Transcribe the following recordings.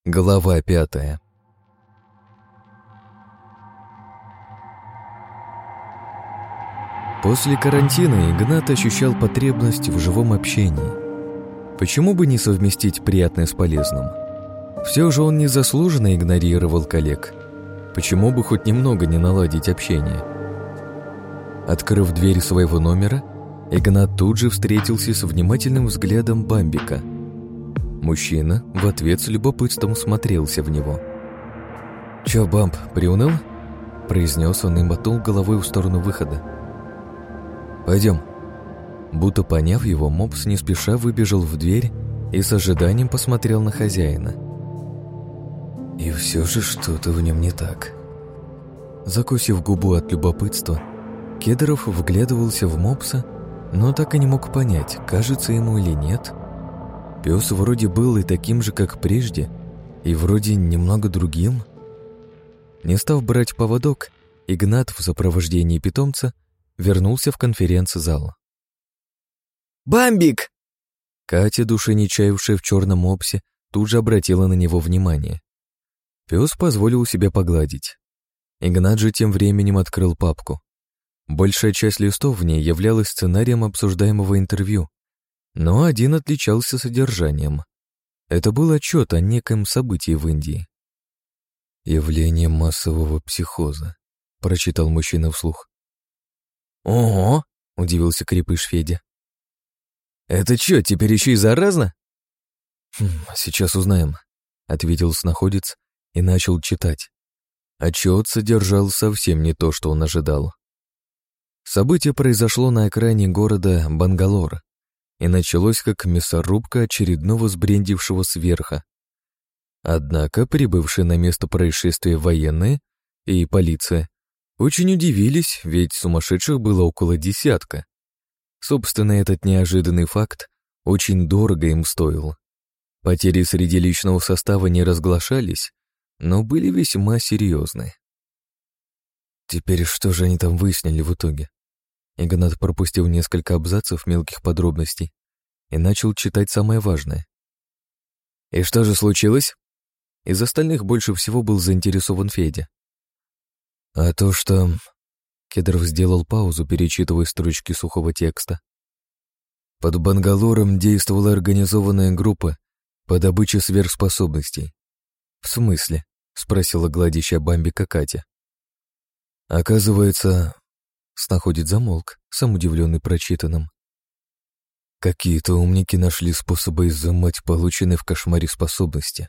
Глава 5. После карантина Игнат ощущал потребность в живом общении. Почему бы не совместить приятное с полезным? Все же он незаслуженно игнорировал коллег. Почему бы хоть немного не наладить общение? Открыв дверь своего номера, Игнат тут же встретился с внимательным взглядом Бамбика. Мужчина в ответ с любопытством смотрелся в него. «Чё, Бамб, приуныл?» — произнес он и мотнул головой в сторону выхода. «Пойдем». Будто поняв его, мопс не спеша выбежал в дверь и с ожиданием посмотрел на хозяина. И все же что-то в нем не так. Закусив губу от любопытства, Кедров вглядывался в мопса, но так и не мог понять, кажется ему или нет. Пес вроде был и таким же, как прежде, и вроде немного другим. Не став брать поводок, Игнат в сопровождении питомца вернулся в конференц-зал. «Бамбик!» Катя, души не чаявшая в черном мопсе, тут же обратила на него внимание. Пес позволил себя погладить. Игнат же тем временем открыл папку. Большая часть листов в ней являлась сценарием обсуждаемого интервью, но один отличался содержанием. Это был отчет о неком событии в Индии. «Явление массового психоза», — прочитал мужчина вслух. «Ого!» — удивился крепыш Федя. «Это чё, теперь еще и заразно?» «Сейчас узнаем», — ответил снаходец и начал читать. Отчет содержал совсем не то, что он ожидал. Событие произошло на окраине города Бангалор и началось как мясорубка очередного сбрендившего сверха. Однако прибывшие на место происшествия военные и полиция очень удивились, ведь сумасшедших было около десятка. Собственно, этот неожиданный факт очень дорого им стоил. Потери среди личного состава не разглашались, но были весьма серьезны. Теперь что же они там выяснили в итоге? Игнат пропустил несколько абзацев мелких подробностей и начал читать самое важное. «И что же случилось?» Из остальных больше всего был заинтересован Федя. «А то, что...» Кедров сделал паузу, перечитывая строчки сухого текста. «Под Бангалором действовала организованная группа по добыче сверхспособностей». «В смысле?» — спросила гладящая Бамбика Катя. «Оказывается...» Снаходец замолк, сам удивленный прочитанным. Какие-то умники нашли способы изымать полученные в кошмаре способности.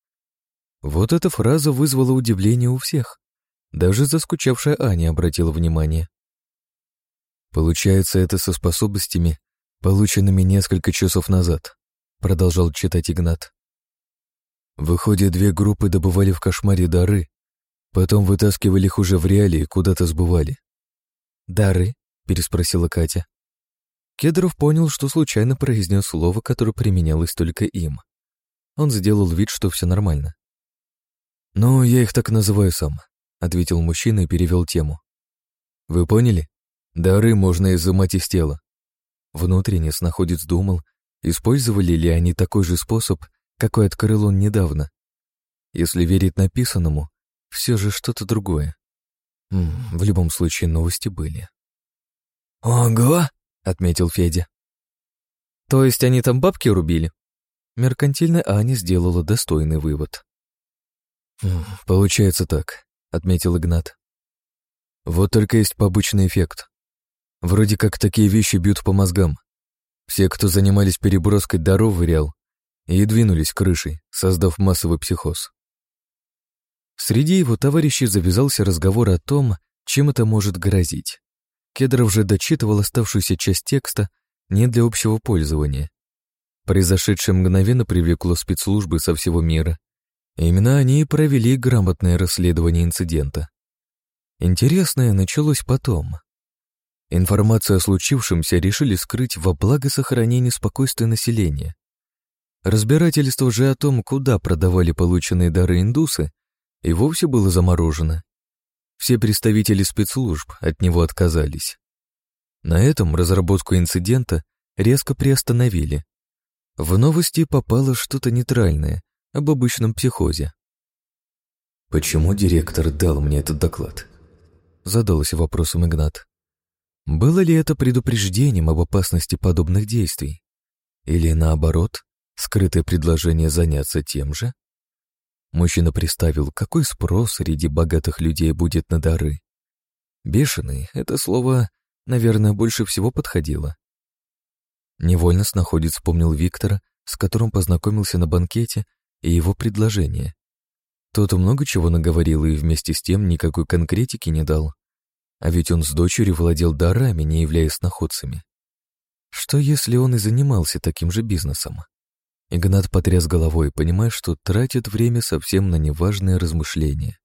Вот эта фраза вызвала удивление у всех. Даже заскучавшая Аня обратила внимание. «Получается, это со способностями, полученными несколько часов назад», продолжал читать Игнат. «Выходит, две группы добывали в кошмаре дары, потом вытаскивали их уже в реале и куда-то сбывали». «Дары?» — переспросила Катя. Кедров понял, что случайно произнес слово, которое применялось только им. Он сделал вид, что все нормально. «Ну, я их так называю сам», — ответил мужчина и перевел тему. «Вы поняли? Дары можно изымать из тела». Внутренне снаходец думал, использовали ли они такой же способ, какой открыл он недавно. Если верить написанному, все же что-то другое. В любом случае, новости были. «Ого!» — отметил Федя. «То есть они там бабки рубили?» Меркантильная Аня сделала достойный вывод. «Получается так», — отметил Игнат. «Вот только есть побочный эффект. Вроде как такие вещи бьют по мозгам. Все, кто занимались переброской даров в реал, и двинулись крышей, создав массовый психоз». Среди его товарищей завязался разговор о том, чем это может грозить. Кедров же дочитывал оставшуюся часть текста не для общего пользования. Произошедшее мгновенно привлекло спецслужбы со всего мира. Именно они и провели грамотное расследование инцидента. Интересное началось потом. Информацию о случившемся решили скрыть во благо сохранения спокойствия населения. Разбирательство же о том, куда продавали полученные дары индусы, и вовсе было заморожено. Все представители спецслужб от него отказались. На этом разработку инцидента резко приостановили. В новости попало что-то нейтральное, об обычном психозе. «Почему директор дал мне этот доклад?» — задался вопросом Игнат. Было ли это предупреждением об опасности подобных действий? Или, наоборот, скрытое предложение заняться тем же? Мужчина представил, какой спрос среди богатых людей будет на дары. «Бешеный» — это слово, наверное, больше всего подходило. Невольно снаходец вспомнил Виктора, с которым познакомился на банкете, и его предложение. Тот много чего наговорил и вместе с тем никакой конкретики не дал. А ведь он с дочерью владел дарами, не являясь сноходцами. Что если он и занимался таким же бизнесом? Игнат потряс головой, понимая, что тратит время совсем на неважные размышления.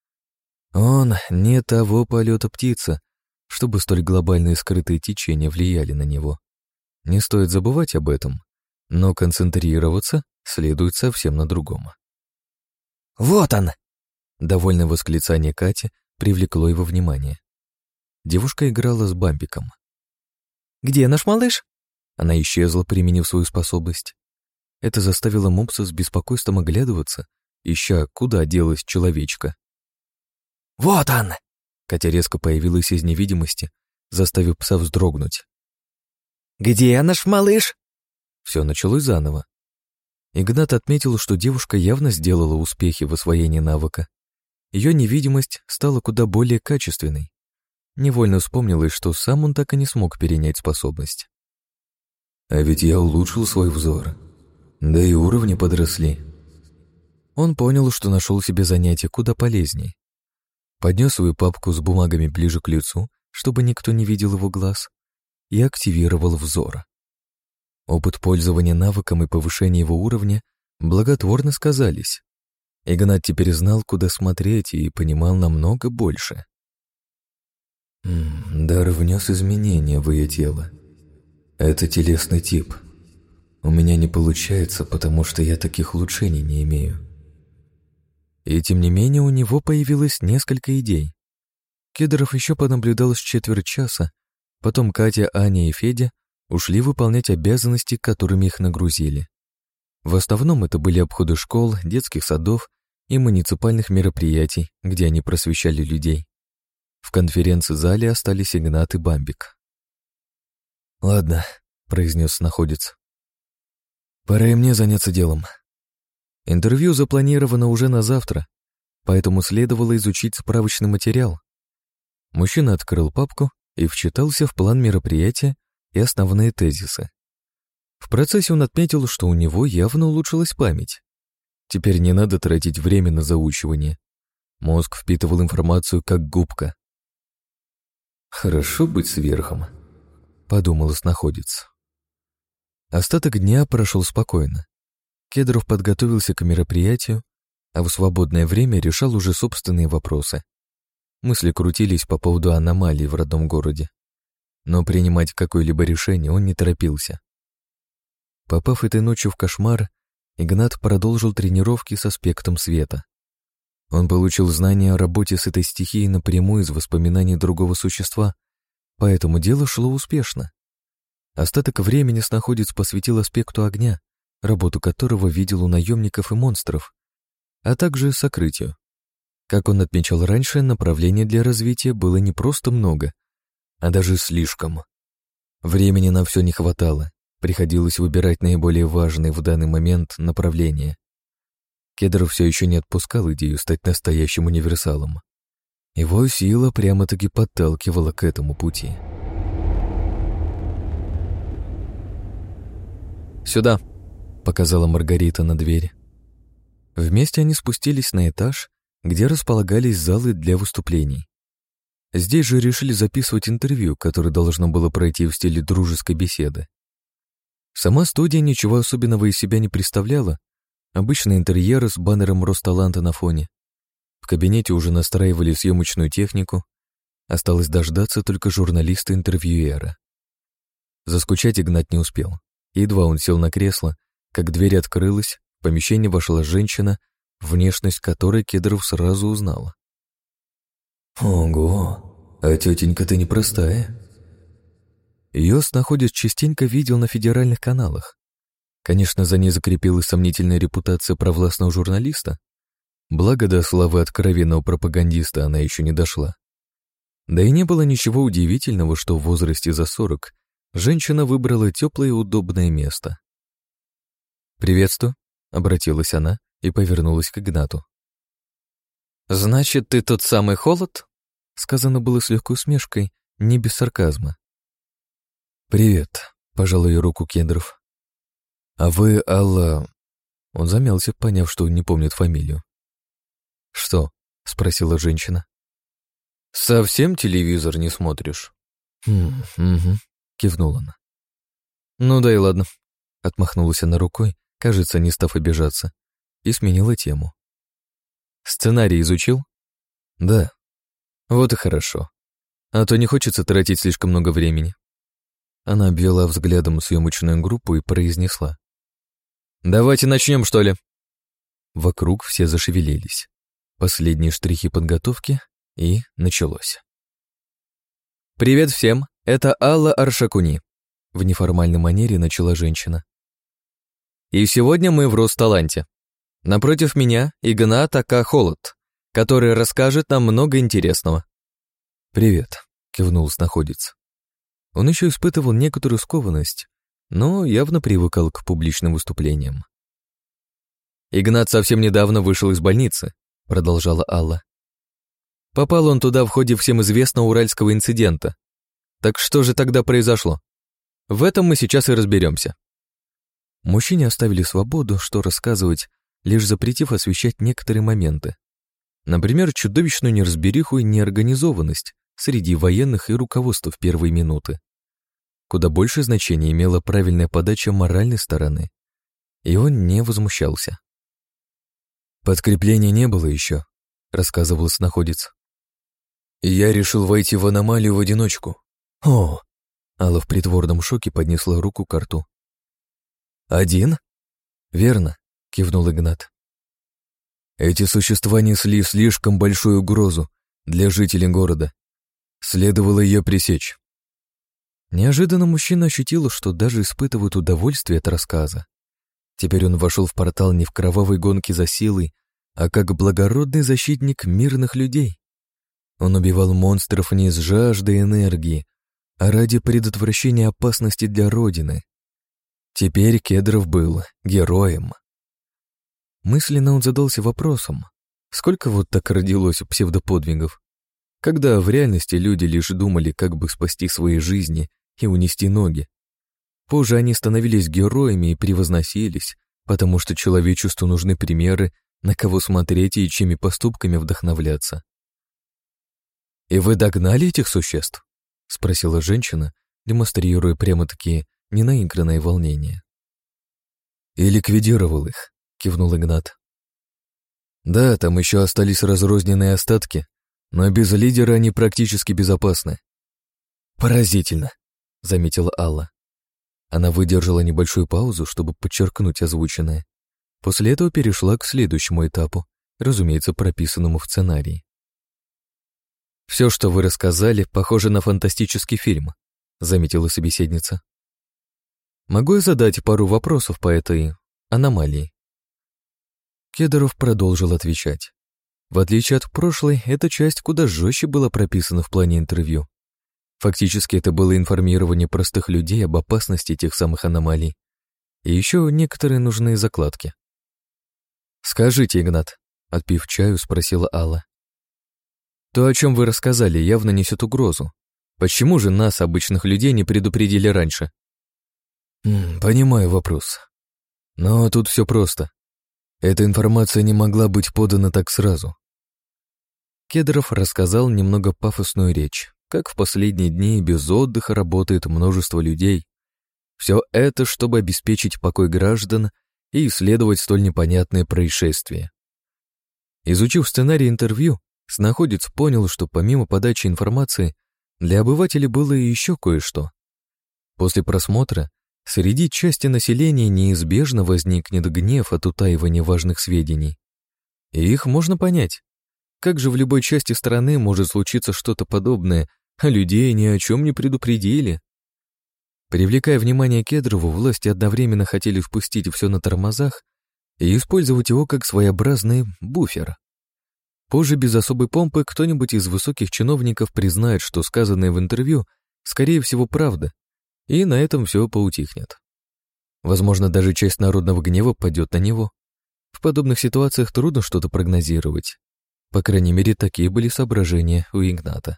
Он не того полета птица, чтобы столь глобальные скрытые течения влияли на него. Не стоит забывать об этом, но концентрироваться следует совсем на другом. «Вот он!» Довольное восклицание Кати привлекло его внимание. Девушка играла с Бамбиком. «Где наш малыш?» Она исчезла, применив свою способность. Это заставило мопса с беспокойством оглядываться, ища, куда делась человечка. «Вот он!» Катя резко появилась из невидимости, заставив пса вздрогнуть. «Где наш малыш?» Все началось заново. Игнат отметил, что девушка явно сделала успехи в освоении навыка. Ее невидимость стала куда более качественной. Невольно вспомнилось, что сам он так и не смог перенять способность. «А ведь я улучшил свой взор. Да и уровни подросли». Он понял, что нашел себе занятие куда полезней. Поднес свою папку с бумагами ближе к лицу, чтобы никто не видел его глаз, и активировал взор. Опыт пользования навыком и повышение его уровня благотворно сказались. Игнат теперь знал, куда смотреть, и понимал намного больше. Дар внес изменения в ее тело. Это телесный тип. У меня не получается, потому что я таких улучшений не имею. И тем не менее у него появилось несколько идей. Кедров еще понаблюдал с четверть часа, потом Катя, Аня и Федя ушли выполнять обязанности, которыми их нагрузили. В основном это были обходы школ, детских садов и муниципальных мероприятий, где они просвещали людей. В конференц-зале остались Игнат и Бамбик. «Ладно», — произнес сноходец. «Пора и мне заняться делом. Интервью запланировано уже на завтра, поэтому следовало изучить справочный материал». Мужчина открыл папку и вчитался в план мероприятия и основные тезисы. В процессе он отметил, что у него явно улучшилась память. Теперь не надо тратить время на заучивание. Мозг впитывал информацию как губка. «Хорошо быть сверхом», — подумал сноходец. Остаток дня прошел спокойно. Кедров подготовился к мероприятию, а в свободное время решал уже собственные вопросы. Мысли крутились по поводу аномалий в родном городе. Но принимать какое-либо решение он не торопился. Попав этой ночью в кошмар, Игнат продолжил тренировки с аспектом света. Он получил знания о работе с этой стихией напрямую из воспоминаний другого существа, поэтому дело шло успешно. Остаток времени сноходец посвятил аспекту огня, работу которого видел у наемников и монстров, а также сокрытию. Как он отмечал раньше, направлений для развития было не просто много, а даже слишком. Времени на все не хватало, приходилось выбирать наиболее важные в данный момент направления. Кедров все еще не отпускал идею стать настоящим универсалом. Его сила прямо-таки подталкивала к этому пути. «Сюда», — показала Маргарита на дверь. Вместе они спустились на этаж, где располагались залы для выступлений. Здесь же решили записывать интервью, которое должно было пройти в стиле дружеской беседы. Сама студия ничего особенного из себя не представляла. Обычный интерьер с баннером Росталанта на фоне. В кабинете уже настраивали съемочную технику. Осталось дождаться только журналиста-интервьюера. Заскучать Игнат не успел. Едва он сел на кресло, как дверь открылась, в помещение вошла женщина, внешность которой Кедров сразу узнал. «Ого, а тетенька-то непростая». Ее сноходец частенько видел на федеральных каналах. Конечно, за ней закрепилась сомнительная репутация провластного журналиста. Благо, до славы откровенного пропагандиста она еще не дошла. Да и не было ничего удивительного, что в возрасте за 40 женщина выбрала теплое и удобное место. «Приветствую», — обратилась она и повернулась к Игнату. «Значит, ты тот самый Холод?» Сказано было с легкой усмешкой, не без сарказма. «Привет», — пожал ее руку Кедров. «А вы, Алла...» Он замялся, поняв, что не помнит фамилию. «Что?» — спросила женщина. «Совсем телевизор не смотришь?» Угу», — кивнула она. «Ну да и ладно», — отмахнулась она рукой, кажется, не став обижаться, и сменила тему. «Сценарий изучил?» «Да». «Вот и хорошо. А то не хочется тратить слишком много времени». Она обвела взглядом съемочную группу и произнесла. «Давайте начнем, что ли?» Вокруг все зашевелились. Последние штрихи подготовки, и началось. «Привет всем, это Алла Аршакуни», — в неформальной манере начала женщина. «И сегодня мы в Росталанте. Напротив меня Игнат Ака Холод, который расскажет нам много интересного». «Привет», — кивнул снаходец. Он еще испытывал некоторую скованность, но явно привыкал к публичным выступлениям. «Игнат совсем недавно вышел из больницы», — продолжала Алла. «Попал он туда в ходе всем известного уральского инцидента. Так что же тогда произошло? В этом мы сейчас и разберемся». Мужчине оставили свободу, что рассказывать, лишь запретив освещать некоторые моменты. Например, чудовищную неразбериху и неорганизованность среди военных и руководства в первые минуты. Куда больше значения имела правильная подача моральной стороны, и он не возмущался. «Подкрепления не было еще», — рассказывал снаходец. «И я решил войти в аномалию в одиночку». «О!» — Алла в притворном шоке поднесла руку к рту. «Один?» «Верно», — кивнул Игнат. «Эти существа несли слишком большую угрозу для жителей города. Следовало ее пресечь». Неожиданно мужчина ощутил, что даже испытывает удовольствие от рассказа. Теперь он вошел в портал не в кровавой гонке за силой, а как благородный защитник мирных людей. Он убивал монстров не из жажды энергии, а ради предотвращения опасности для Родины. Теперь Кедров был героем. Мысленно он задался вопросом, сколько вот так родилось псевдоподвигов, когда в реальности люди лишь думали, как бы спасти свои жизни и унести ноги. Позже они становились героями и превозносились, потому что человечеству нужны примеры, на кого смотреть и чьими поступками вдохновляться. «И вы догнали этих существ?» — спросила женщина, демонстрируя прямо-таки ненаигранное волнение. «И ликвидировал их», — кивнул Игнат. «Да, там еще остались разрозненные остатки, но без лидера они практически безопасны». «Поразительно», — заметила Алла. Она выдержала небольшую паузу, чтобы подчеркнуть озвученное. После этого перешла к следующему этапу, разумеется, прописанному в сценарии. «Все, что вы рассказали, похоже на фантастический фильм», — заметила собеседница. «Могу я задать пару вопросов по этой аномалии?» Кедров продолжил отвечать. В отличие от прошлой, эта часть куда жестче была прописана в плане интервью. Фактически это было информирование простых людей об опасности тех самых аномалий. И еще некоторые нужные закладки. «Скажите, Игнат», — отпив чаю, спросила Алла. «То, о чем вы рассказали, явно несет угрозу. Почему же нас, обычных людей, не предупредили раньше?» «Понимаю вопрос. Но тут все просто. Эта информация не могла быть подана так сразу». Кедров рассказал немного пафосную речь, как в последние дни без отдыха работает множество людей. Все это, чтобы обеспечить покой граждан и исследовать столь непонятные происшествия. Изучив сценарий интервью, снаходец понял, что помимо подачи информации, для обывателей было и еще кое-что. После просмотра среди части населения неизбежно возникнет гнев от утаивания важных сведений. И их можно понять. Как же в любой части страны может случиться что-то подобное, а людей ни о чем не предупредили? Привлекая внимание Кедрову, власти одновременно хотели впустить все на тормозах и использовать его как своеобразный буфер. Позже без особой помпы кто-нибудь из высоких чиновников признает, что сказанное в интервью, скорее всего, правда, и на этом все поутихнет. Возможно, даже часть народного гнева падет на него. В подобных ситуациях трудно что-то прогнозировать. По крайней мере, такие были соображения у Игната.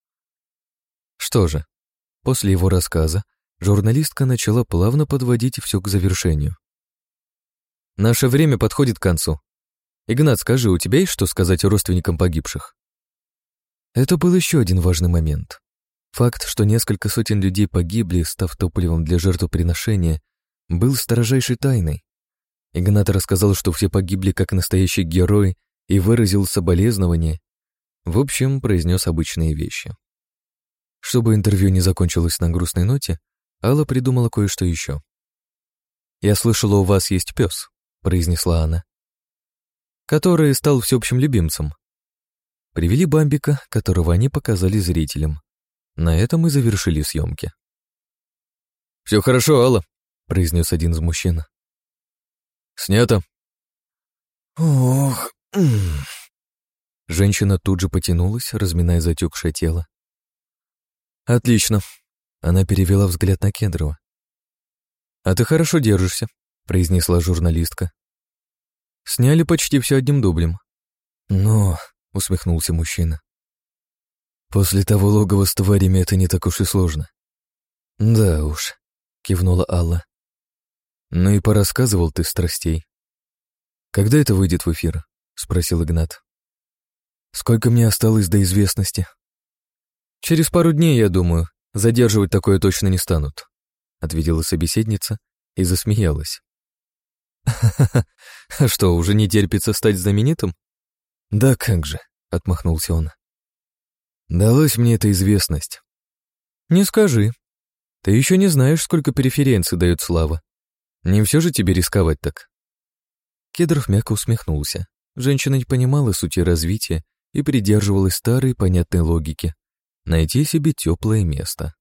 Что же, после его рассказа журналистка начала плавно подводить все к завершению. «Наше время подходит к концу. Игнат, скажи, у тебя есть что сказать родственникам погибших?» Это был еще один важный момент. Факт, что несколько сотен людей погибли, став топливом для жертвоприношения, был строжайшей тайной. Игнат рассказал, что все погибли как настоящие герои и выразил соболезнования. В общем, произнес обычные вещи. Чтобы интервью не закончилось на грустной ноте, Алла придумала кое-что еще. «Я слышала, у вас есть пес», — произнесла она, который стал всеобщим любимцем. Привели Бамбика, которого они показали зрителям. На этом и завершили съемки. «Все хорошо, Алла», — произнес один из мужчин. «Снято». «Ох...» Женщина тут же потянулась, разминая затекшее тело. «Отлично». Она перевела взгляд на Кедрова. «А ты хорошо держишься», — произнесла журналистка. «Сняли почти все одним дублем». «Но...» — усмехнулся мужчина. «После того логова с тварями это не так уж и сложно». «Да уж», — кивнула Алла. «Ну и порассказывал ты страстей». «Когда это выйдет в эфир?» — спросил Игнат. «Сколько мне осталось до известности?» «Через пару дней, я думаю. Задерживать такое точно не станут», — ответила собеседница и засмеялась. «Ха-ха-ха, а что, уже не терпится стать знаменитым?» «Да как же», — отмахнулся он. «Далась мне эта известность». «Не скажи. Ты еще не знаешь, сколько преференций дает слава. Не все же тебе рисковать так». Кедров мягко усмехнулся. Женщина не понимала сути развития и придерживалась старой понятной логики. Найти себе теплое место.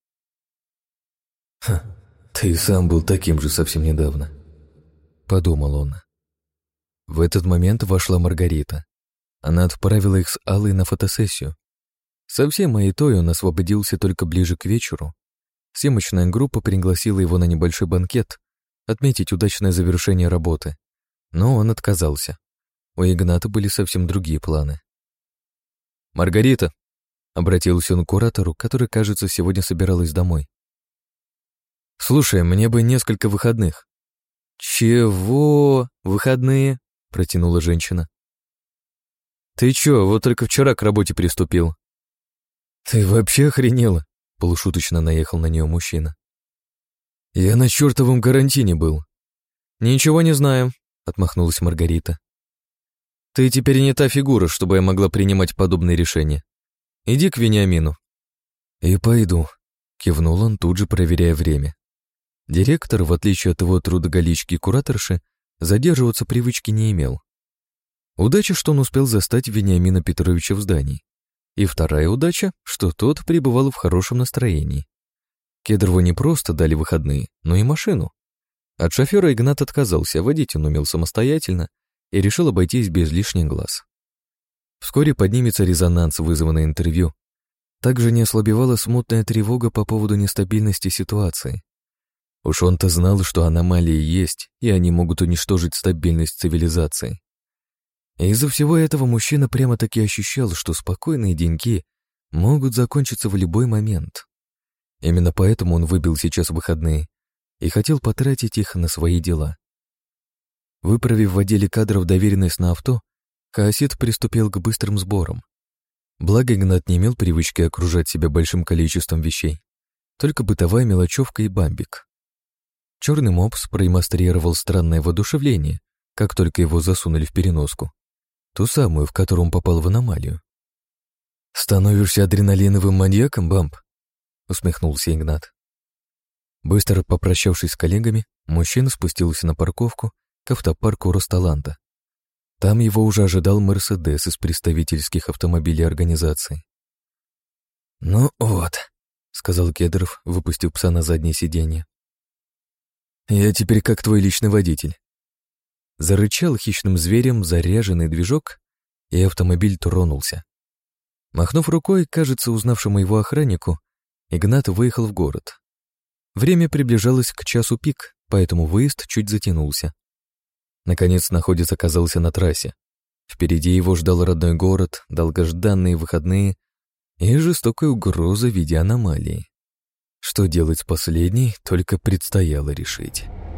«Ты сам был таким же совсем недавно», — подумал он. В этот момент вошла Маргарита. Она отправила их с Аллой на фотосессию. Совсем маятой он освободился только ближе к вечеру. Съемочная группа пригласила его на небольшой банкет отметить удачное завершение работы, но он отказался. У Игната были совсем другие планы. «Маргарита», — обратился он к куратору, который, кажется, сегодня собиралась домой. «Слушай, мне бы несколько выходных». «Чего? Выходные?» — протянула женщина. «Ты чё, вот только вчера к работе приступил?» «Ты вообще охренела?» — полушуточно наехал на нее мужчина. «Я на чертовом карантине был». «Ничего не знаю», — отмахнулась Маргарита. «Ты теперь не та фигура, чтобы я могла принимать подобные решения. Иди к Вениамину». «И пойду», — кивнул он, тут же проверяя время. Директор, в отличие от его трудоголички и кураторши, задерживаться привычки не имел. Удача, что он успел застать Вениамина Петровича в здании. И вторая удача, что тот пребывал в хорошем настроении. Кедрову не просто дали выходные, но и машину. От шофера Игнат отказался, водить он умел самостоятельно и решил обойтись без лишних глаз. Вскоре поднимется резонанс, вызванный интервью. Также не ослабевала смутная тревога по поводу нестабильности ситуации. Уж он-то знал, что аномалии есть, и они могут уничтожить стабильность цивилизации. И из-за всего этого мужчина прямо-таки ощущал, что спокойные деньки могут закончиться в любой момент. Именно поэтому он выбил сейчас выходные и хотел потратить их на свои дела. Выправив в отделе кадров доверенность на авто, Хаосид приступил к быстрым сборам. Благо Игнат не имел привычки окружать себя большим количеством вещей, только бытовая мелочевка и бамбик. Черный мопс продемонстрировал странное воодушевление, как только его засунули в переноску, ту самую, в которую он попал в аномалию. «Становишься адреналиновым маньяком, Бамп?» — усмехнулся Игнат. Быстро попрощавшись с коллегами, мужчина спустился на парковку к автопарку Росталанта. Там его уже ожидал «Мерседес» из представительских автомобилей организации. «Ну вот», — сказал Кедров, выпустив пса на заднее сиденье. Я теперь как твой личный водитель. Зарычал хищным зверем заряженный движок, и автомобиль тронулся. Махнув рукой, кажется, узнавшему его охраннику, Игнат выехал в город. Время приближалось к часу пик, поэтому выезд чуть затянулся. Наконец находец оказался на трассе. Впереди его ждал родной город, долгожданные выходные и жестокая угроза в виде аномалии. Что делать с последней, только предстояло решить.